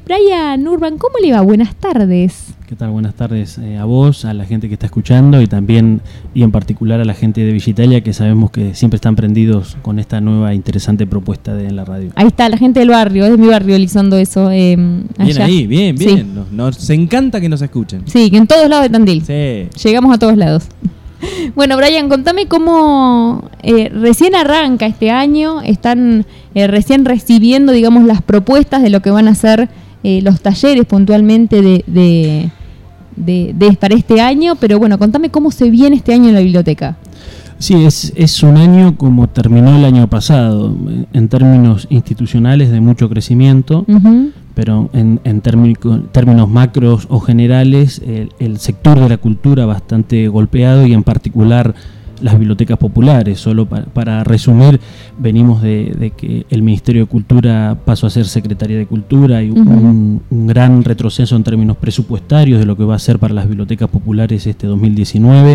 Brian Urban, ¿cómo le va? Buenas tardes. ¿Qué tal? Buenas tardes a vos, a la gente que está escuchando y también y en particular a la gente de Villa Italia, que sabemos que siempre están prendidos con esta nueva interesante propuesta en la radio. Ahí está la gente del barrio, es de mi barrio Elizondo eso. Bien allá. ahí, bien. Sí. Nos encanta que nos escuchen. Sí, que en todos lados de Tandil. Sí. Llegamos a todos lados. Bueno, Brian, contame cómo recién arranca este año, están recién recibiendo, digamos, las propuestas de lo que van a ser los talleres puntualmente para este año, pero bueno, contame cómo se viene este año en la biblioteca. Sí, es un año como terminó el año pasado, en términos institucionales de mucho crecimiento, pero en términos macros o generales, el sector de la cultura bastante golpeado y en particular las bibliotecas populares. Solo para resumir, venimos de que el Ministerio de Cultura pasó a ser Secretaría de Cultura y un gran retroceso en términos presupuestarios de lo que va a ser para las bibliotecas populares este 2019,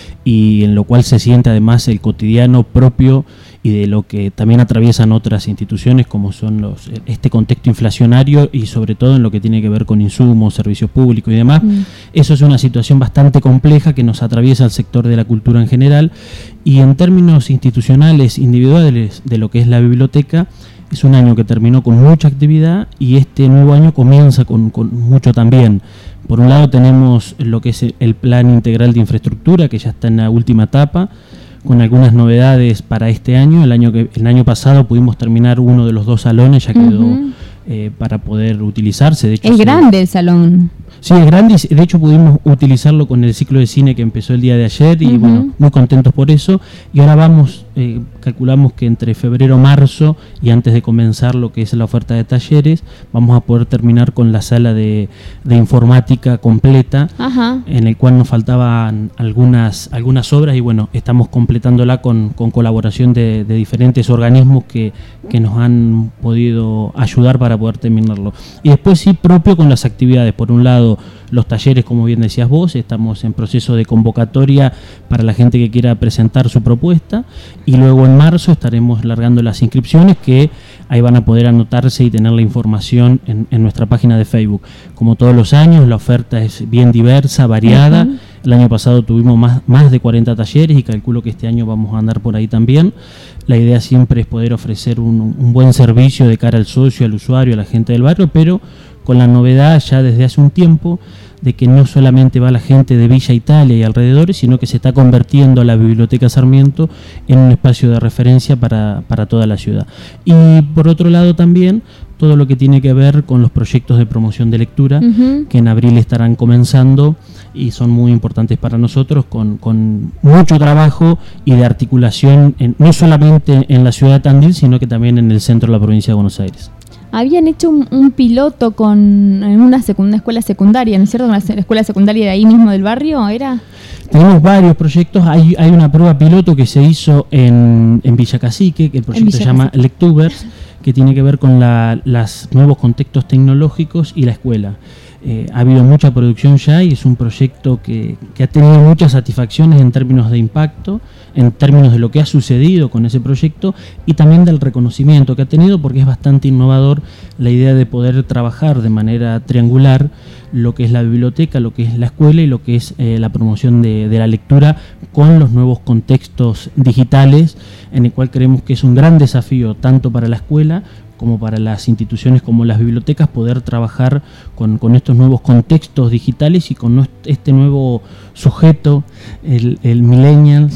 y en lo cual se siente además el cotidiano propio y de lo que también atraviesan otras instituciones, como son este contexto inflacionario y sobre todo en lo que tiene que ver con insumos, servicios públicos y demás. Eso es una situación bastante compleja que nos atraviesa el sector de la cultura en general, y en términos institucionales individuales de lo que es la biblioteca, es un año que terminó con mucha actividad y este nuevo año comienza con mucho también. Por un lado tenemos lo que es el Plan Integral de Infraestructura, que ya está en la última etapa, con algunas novedades para este año. El año pasado pudimos terminar uno de los 2 salones, ya quedó para poder utilizarse. De hecho, es grande el salón. Sí, es grande, y de hecho pudimos utilizarlo con el ciclo de cine que empezó el día de ayer y bueno, muy contentos por eso. Y ahora calculamos que entre febrero, marzo y antes de comenzar lo que es la oferta de talleres, vamos a poder terminar con la sala de informática completa, en el cual nos faltaban algunas obras y bueno, estamos completándola con colaboración de diferentes organismos que nos han podido ayudar para poder terminarlo. Y después sí, propio con las actividades. Por un lado, los talleres, como bien decías vos, estamos en proceso de convocatoria para la gente que quiera presentar su propuesta, y luego en marzo estaremos largando las inscripciones, que ahí van a poder anotarse y tener la información en nuestra página de Facebook. Como todos los años, la oferta es bien diversa, variada. El año pasado tuvimos más de 40 talleres y calculo que este año vamos a andar por ahí también. La idea siempre es poder ofrecer un buen servicio de cara al socio, al usuario, a la gente del barrio, pero con la novedad ya desde hace un tiempo de que no solamente va la gente de Villa Italia y alrededores, sino que se está convirtiendo la Biblioteca Sarmiento en un espacio de referencia para toda la ciudad. Y por otro lado también todo lo que tiene que ver con los proyectos de promoción de lectura, que en abril estarán comenzando y son muy importantes para nosotros, con mucho trabajo y de articulación no solamente en la ciudad de Tandil, sino que también en el centro de la provincia de Buenos Aires. Habían hecho un piloto en una escuela secundaria, ¿no es cierto? Una escuela secundaria de ahí mismo del barrio, ¿era? Tenemos varios proyectos. Hay una prueba piloto que se hizo en Villa Cacique, que el proyecto se llama Lectubers, que tiene que ver con los nuevos contextos tecnológicos y la escuela. Ha habido mucha producción ya y es un proyecto que ha tenido muchas satisfacciones en términos de impacto, en términos de lo que ha sucedido con ese proyecto y también del reconocimiento que ha tenido, porque es bastante innovador la idea de poder trabajar de manera triangular lo que es la biblioteca, lo que es la escuela y lo que es la promoción de la lectura con los nuevos contextos digitales, en el cual creemos que es un gran desafío tanto para la escuela como para las instituciones como las bibliotecas, poder trabajar con estos nuevos contextos digitales y con este nuevo sujeto, el millennial,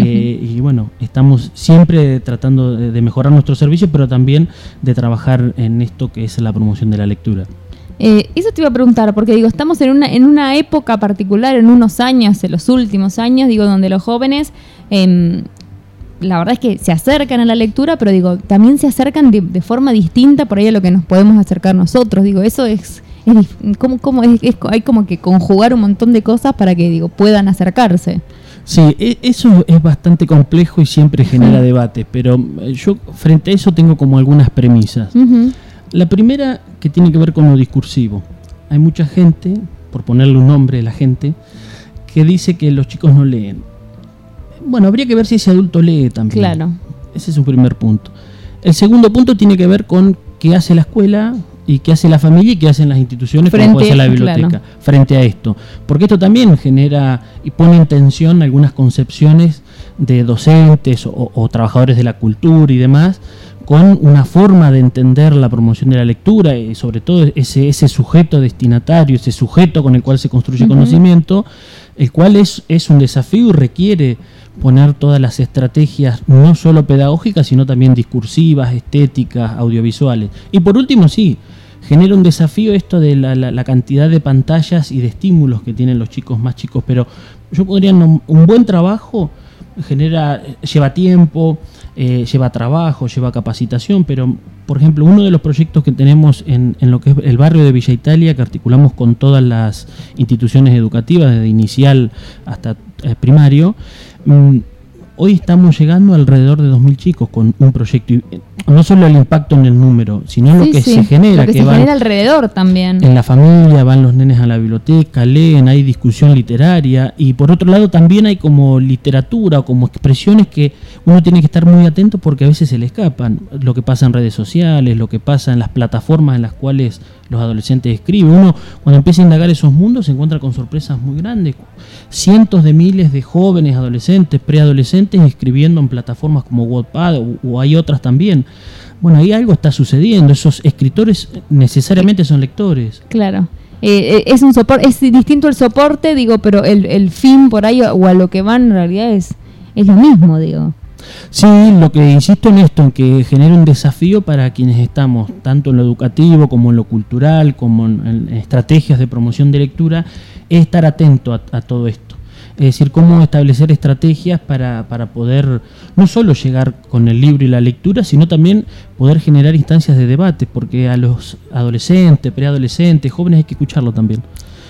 y bueno, estamos siempre tratando de mejorar nuestro servicio, pero también de trabajar en esto que es la promoción de la lectura. Eso te iba a preguntar, porque digo, estamos en una época particular, en unos años, en los últimos años, digo, donde los jóvenes la verdad es que se acercan a la lectura, pero digo, también se acercan de forma distinta por ahí a lo que nos podemos acercar nosotros. Digo, eso es hay como que conjugar un montón de cosas para que, digo, puedan acercarse. Sí, eso es bastante complejo y siempre genera debate, pero yo frente a eso tengo como algunas premisas. La primera, que tiene que ver con lo discursivo. Hay mucha gente, por ponerle un nombre a la gente, que dice que los chicos no leen. Bueno, habría que ver si ese adulto lee también. Claro. Ese es un primer punto. El segundo punto tiene que ver con qué hace la escuela y qué hace la familia y qué hacen las instituciones como puede ser la biblioteca frente a esto. Porque esto también genera y pone en tensión algunas concepciones de docentes o trabajadores de la cultura y demás, con una forma de entender la promoción de la lectura y sobre todo ese sujeto destinatario, ese sujeto con el cual se construye conocimiento, el cual es un desafío y requiere poner todas las estrategias no solo pedagógicas, sino también discursivas, estéticas, audiovisuales. Y por último, sí, genera un desafío esto de la cantidad de pantallas y de estímulos que tienen los chicos más chicos, pero yo podría, un buen trabajo lleva tiempo, lleva trabajo, lleva capacitación, pero por ejemplo uno de los proyectos que tenemos en lo que es el barrio de Villa Italia, que articulamos con todas las instituciones educativas desde inicial hasta primario, hoy estamos llegando alrededor de 2.000 chicos con un proyecto, y no solo el impacto en el número, sino lo que se genera, lo que se genera alrededor también. En la familia van los nenes a la biblioteca, leen, hay discusión literaria, y por otro lado también hay como literatura o como expresiones que uno tiene que estar muy atento porque a veces se le escapan, lo que pasa en redes sociales, lo que pasa en las plataformas en las cuales los adolescentes escriben. Uno cuando empieza a indagar esos mundos se encuentra con sorpresas muy grandes, cientos de miles de jóvenes, adolescentes, preadolescentes escribiendo en plataformas como Wattpad o hay otras también. Bueno, ahí algo está sucediendo, esos escritores necesariamente son lectores. Claro. Es un soporte, es distinto el soporte, digo, pero el fin por ahí o a lo que van en realidad es lo mismo, digo. Sí, lo que insisto en esto, en que genera un desafío para quienes estamos tanto en lo educativo como en lo cultural, como en estrategias de promoción de lectura, es estar atento a todo esto. Es decir, cómo establecer estrategias para poder no solo llegar con el libro y la lectura, sino también poder generar instancias de debate, porque a los adolescentes, preadolescentes, jóvenes hay que escucharlo también.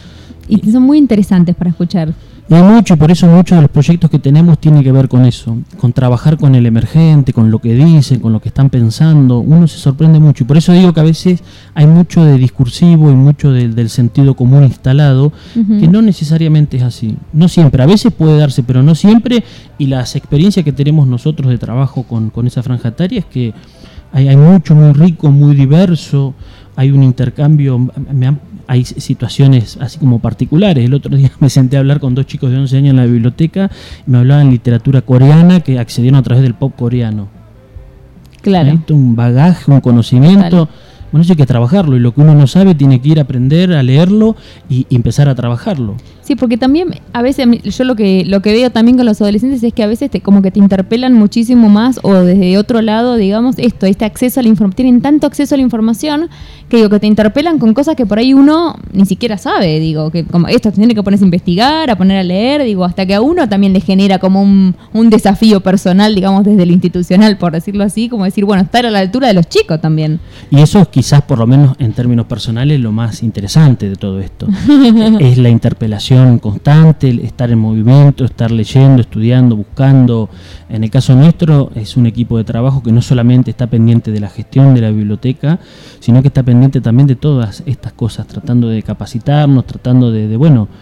Y son muy interesantes para escuchar. Y hay mucho, y por eso muchos de los proyectos que tenemos tienen que ver con eso, con trabajar con el emergente, con lo que dicen, con lo que están pensando. Uno se sorprende mucho, y por eso digo que a veces hay mucho de discursivo y mucho del sentido común instalado, que no necesariamente es así. No siempre, a veces puede darse, pero no siempre, y las experiencias que tenemos nosotros de trabajo con esa franja etaria es que hay mucho muy rico, muy diverso, hay un intercambio, hay situaciones así como particulares. El otro día me senté a hablar con 2 chicos de 11 años en la biblioteca y me hablaban literatura coreana que accedieron a través del pop coreano. Claro. Esto, un bagaje, un conocimiento. Claro. Bueno, eso hay que trabajarlo, y lo que uno no sabe tiene que ir a aprender a leerlo y empezar a trabajarlo. Sí, porque también a veces yo lo que veo también con los adolescentes es que a veces como que te interpelan muchísimo más, o desde otro lado, digamos, este acceso a la información, tienen tanto acceso a la información que te interpelan con cosas que por ahí uno ni siquiera sabe, digo, que como esto tiene que ponerse a investigar, a poner a leer, digo, hasta que a uno también le genera como un desafío personal, digamos, desde lo institucional, por decirlo así, como decir, bueno, estar a la altura de los chicos también. Y eso es quizás, por lo menos en términos personales, lo más interesante de todo esto. Es la interpelación constante, el estar en movimiento, estar leyendo, estudiando, buscando. En el caso nuestro es un equipo de trabajo que no solamente está pendiente de la gestión de la biblioteca, sino que está pendiente también de todas estas cosas, tratando de capacitarnos, tratando de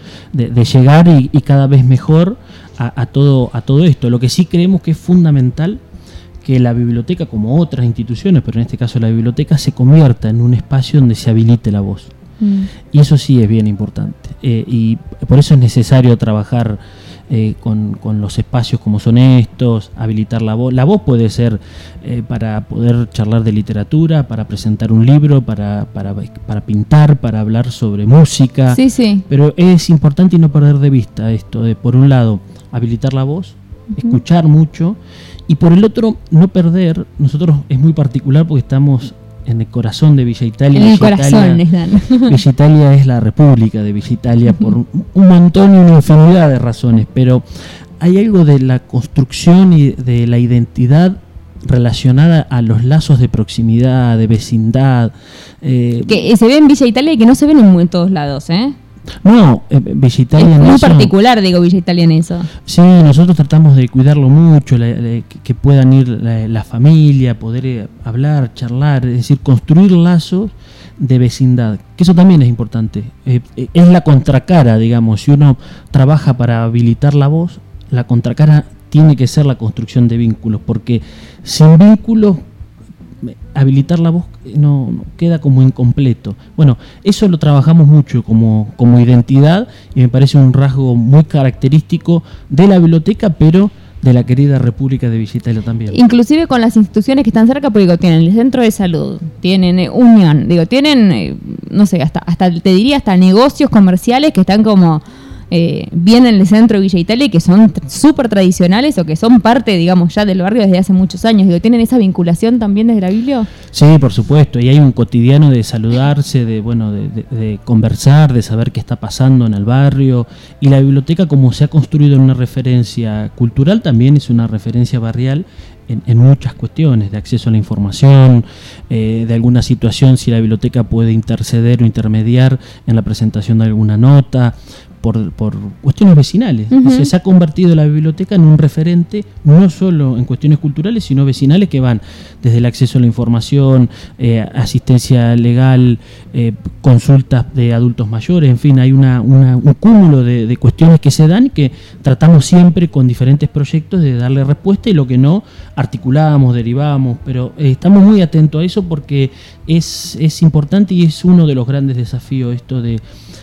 llegar y cada vez mejor a todo esto. Lo que sí creemos que es fundamental que la biblioteca, como otras instituciones, pero en este caso la biblioteca, se convierta en un espacio donde se habilite la voz. Y eso sí es bien importante. Y por eso es necesario trabajar con los espacios como son estos, habilitar la voz. La voz puede ser para poder charlar de literatura, para presentar un libro, para pintar, para hablar sobre música. Sí, sí. Pero es importante y no perder de vista esto de, por un lado, habilitar la voz, escuchar mucho, y por el otro, no perder. Nosotros es muy particular porque estamos en el corazón de Villa Italia. En el corazón, Villa Italia es la República de Villa Italia por un montón y una infinidad de razones, pero hay algo de la construcción y de la identidad relacionada a los lazos de proximidad, de vecindad. Que se ve en Villa Italia y que no se ven en todos lados, ¿eh? No, Villa Italia es en muy eso, particular, digo, Villa Italia en eso. Sí, nosotros tratamos de cuidarlo mucho, que puedan ir la familia, poder hablar, charlar, es decir, construir lazos de vecindad, que eso también es importante. Es la contracara, digamos, si uno trabaja para habilitar la voz, la contracara tiene que ser la construcción de vínculos, porque sin vínculos habilitar la voz no queda como incompleto. Bueno, eso lo trabajamos mucho como identidad y me parece un rasgo muy característico de la biblioteca, pero de la querida República de Villa Italia también. Inclusive con las instituciones que están cerca, porque digo, tienen el centro de salud, tienen Unión, digo, tienen, no sé, hasta te diría hasta negocios comerciales que están como bien en el centro de Villa Italia y que son súper tradicionales o que son parte, digamos, ya del barrio desde hace muchos años. Digo, ¿tienen esa vinculación también desde la Biblia? Sí, por supuesto, y hay un cotidiano de saludarse, de conversar, de saber qué está pasando en el barrio, y la biblioteca, como se ha construido en una referencia cultural, también es una referencia barrial en muchas cuestiones, de acceso a la información, de alguna situación, si la biblioteca puede interceder o intermediar en la presentación de alguna nota, por cuestiones vecinales. Uh-huh. Se ha convertido la biblioteca en un referente no solo en cuestiones culturales, sino vecinales, que van desde el acceso a la información, asistencia legal, consultas de adultos mayores, en fin, hay un cúmulo de cuestiones que se dan y que tratamos siempre con diferentes proyectos de darle respuesta, y lo que no, articulamos, derivamos, pero estamos muy atentos a eso porque es importante y es uno de los grandes desafíos esto de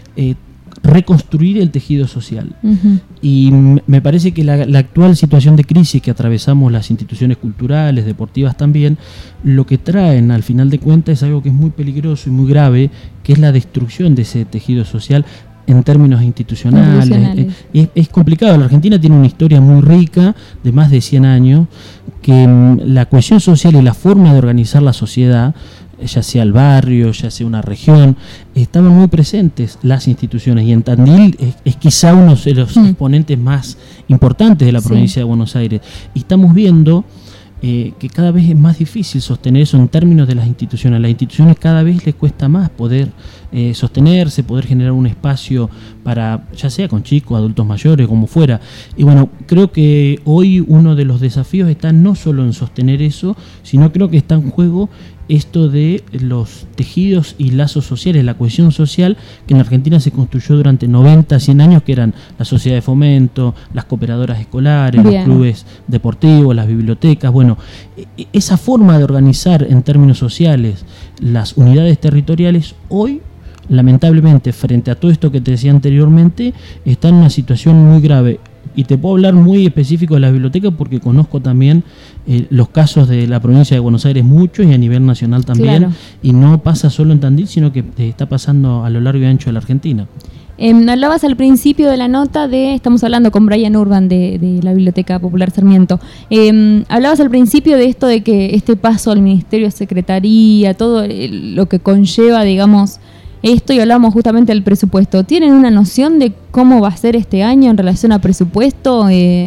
reconstruir el tejido social. Uh-huh. Y me parece que la actual situación de crisis que atravesamos las instituciones culturales, deportivas también, lo que traen al final de cuentas es algo que es muy peligroso y muy grave, que es la destrucción de ese tejido social en términos institucionales. Es complicado. La Argentina tiene una historia muy rica de más de 100 años, que la cohesión social y la forma de organizar la sociedad, ya sea el barrio, ya sea una región, estaban muy presentes las instituciones, y en Tandil es quizá uno de los exponentes más importantes de la provincia de Buenos Aires, y estamos viendo que cada vez es más difícil sostener eso en términos de las instituciones. A las instituciones cada vez les cuesta más poder sostenerse, poder generar un espacio para, ya sea con chicos, adultos mayores, como fuera. Y bueno, creo que hoy uno de los desafíos está no solo en sostener eso, sino creo que está en juego esto de los tejidos y lazos sociales, la cohesión social que en Argentina se construyó durante 90, 100 años, que eran la sociedad de fomento, las cooperadoras escolares, los clubes deportivos, las bibliotecas. Bueno, esa forma de organizar en términos sociales las unidades territoriales hoy, lamentablemente, frente a todo esto que te decía anteriormente, está en una situación muy grave. Y te puedo hablar muy específico de la biblioteca porque conozco también los casos de la provincia de Buenos Aires, muchos, y a nivel nacional también. Claro. Y no pasa solo en Tandil, sino que está pasando a lo largo y ancho de la Argentina. Hablabas al principio de la nota estamos hablando con Brian Urban de la Biblioteca Popular Sarmiento. Hablabas al principio de esto de que este paso al Ministerio de Secretaría, todo lo que conlleva, digamos, esto, y hablamos justamente del presupuesto. ¿Tienen una noción de cómo va a ser este año en relación a presupuesto?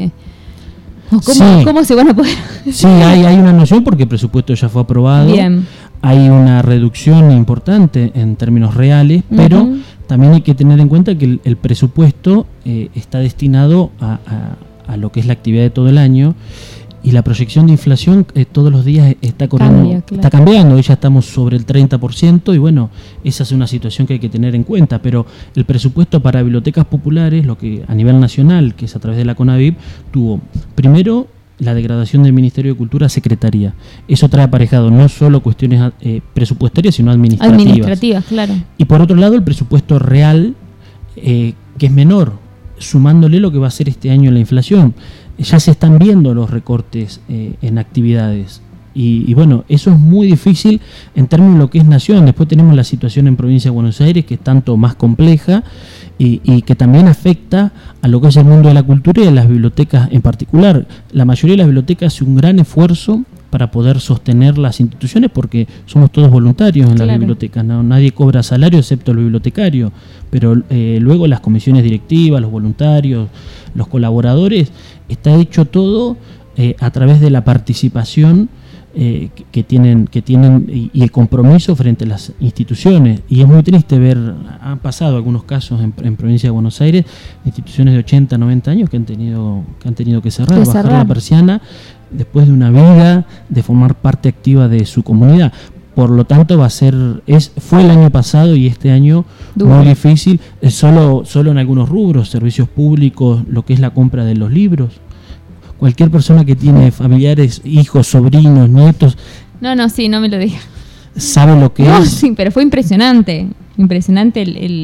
¿Cómo se van a poder...? Sí, hay una noción porque el presupuesto ya fue aprobado. Bien. Hay una reducción importante en términos reales, pero también hay que tener en cuenta que el presupuesto está destinado a lo que es la actividad de todo el año. Y la proyección de inflación todos los días está corriendo, está cambiando. Hoy ya estamos sobre el 30%, y bueno, esa es una situación que hay que tener en cuenta. Pero el presupuesto para bibliotecas populares, lo que a nivel nacional, que es a través de la CONAVIP, tuvo primero la degradación del Ministerio de Cultura a Secretaría. Eso trae aparejado no solo cuestiones presupuestarias, sino administrativas. Claro. Y por otro lado, el presupuesto real, que es menor, sumándole lo que va a ser este año la inflación. Ya se están viendo los recortes en actividades. Y bueno, eso es muy difícil en términos de lo que es nación. Después tenemos la situación en provincia de Buenos Aires, que es tanto más compleja y que también afecta a lo que es el mundo de la cultura y a las bibliotecas en particular. La mayoría de las bibliotecas hace un gran esfuerzo para poder sostener las instituciones, porque somos todos voluntarios en las bibliotecas, ¿no? Nadie cobra salario excepto el bibliotecario, pero luego las comisiones directivas, los voluntarios, los colaboradores, está hecho todo a través de la participación que tienen y el compromiso frente a las instituciones. Y es muy triste ver, han pasado algunos casos en provincia de Buenos Aires, instituciones de 80, 90 años que han tenido que cerrar, bajar la persiana después de una vida de formar parte activa de su comunidad. Por lo tanto, fue el año pasado y este año muy difícil, solo en algunos rubros, servicios públicos, lo que es la compra de los libros. Cualquier persona que tiene familiares, hijos, sobrinos, nietos No, sí, no me lo digas. ¿Sabe lo que No, es? sí, pero fue impresionante. Impresionante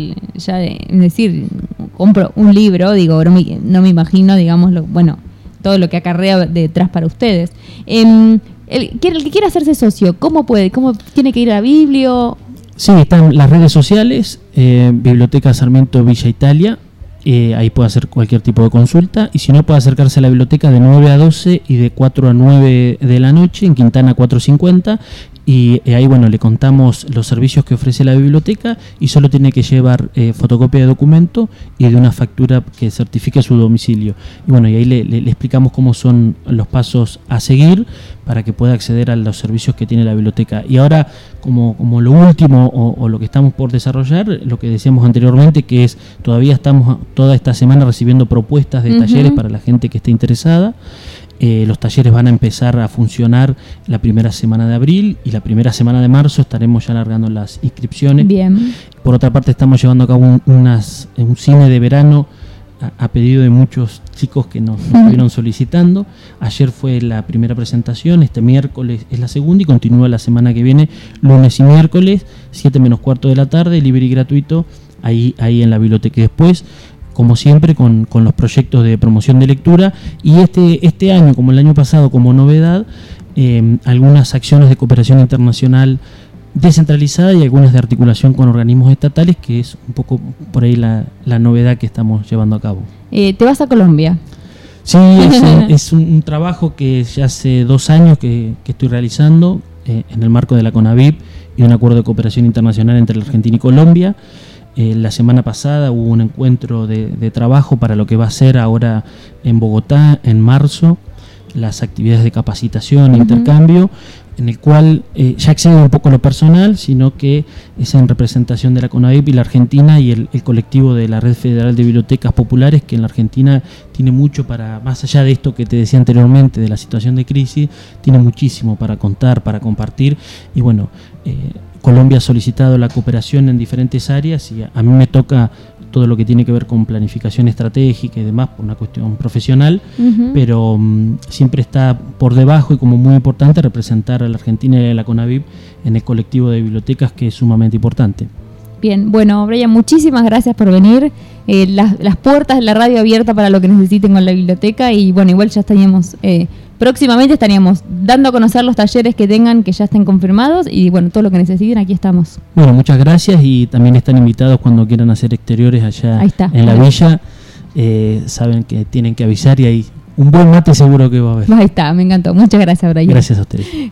es decir, compro un libro, digo, no me imagino, digamos, todo lo que acarrea detrás para ustedes. El que quiera hacerse socio, ¿cómo puede? ¿Cómo tiene que ir a Biblio? Sí, están las redes sociales, Biblioteca Sarmiento Villa Italia, ahí puede hacer cualquier tipo de consulta, y si no puede acercarse a la biblioteca de 9 a 12 y de 4 a 9 de la noche en Quintana 450, y ahí le contamos los servicios que ofrece la biblioteca, y solo tiene que llevar fotocopia de documento y de una factura que certifique su domicilio, y ahí le explicamos cómo son los pasos a seguir para que pueda acceder a los servicios que tiene la biblioteca. Y ahora, como lo último o lo que estamos por desarrollar, lo que decíamos anteriormente, que es todavía estamos toda esta semana recibiendo propuestas de talleres para la gente que esté interesada. Los talleres van a empezar a funcionar la primera semana de abril, y la primera semana de marzo estaremos ya largando las inscripciones. Bien. Por otra parte, estamos llevando a cabo un cine de verano a pedido de muchos chicos que nos estuvieron solicitando. Ayer fue la primera presentación, este miércoles es la segunda, y continúa la semana que viene, lunes y miércoles, 7 menos cuarto de la tarde, libre y gratuito, ahí en la biblioteca. Y después, como siempre, con los proyectos de promoción de lectura, y este año, como el año pasado, como novedad, algunas acciones de cooperación internacional descentralizada y algunas de articulación con organismos estatales, que es un poco por ahí la novedad que estamos llevando a cabo. ¿Te vas a Colombia? Sí, es un trabajo que ya hace 2 años que estoy realizando en el marco de la CONAVIP y un acuerdo de cooperación internacional entre la Argentina y Colombia. La semana pasada hubo un encuentro de trabajo para lo que va a ser ahora en Bogotá en marzo, las actividades de capacitación e intercambio, en el cual ya excede un poco lo personal, sino que es en representación de la CONAVIP y la Argentina y el colectivo de la Red Federal de Bibliotecas Populares, que en la Argentina tiene mucho para, más allá de esto que te decía anteriormente, de la situación de crisis, tiene muchísimo para contar, para compartir, y Colombia ha solicitado la cooperación en diferentes áreas, y a mí me toca todo lo que tiene que ver con planificación estratégica y demás por una cuestión profesional, pero siempre está por debajo, y como muy importante, representar a la Argentina y a la CONAVIP en el colectivo de bibliotecas, que es sumamente importante. Bien, bueno, Brian, muchísimas gracias por venir. Las puertas de la radio abierta para lo que necesiten con la biblioteca, y igual ya estaríamos próximamente dando a conocer los talleres que tengan, que ya estén confirmados, y todo lo que necesiten, aquí estamos. Bueno, muchas gracias, y también están invitados cuando quieran hacer exteriores allá en la villa. Saben que tienen que avisar, y ahí un buen mate seguro que va a haber. Ahí está, me encantó. Muchas gracias, Brian. Gracias a ustedes.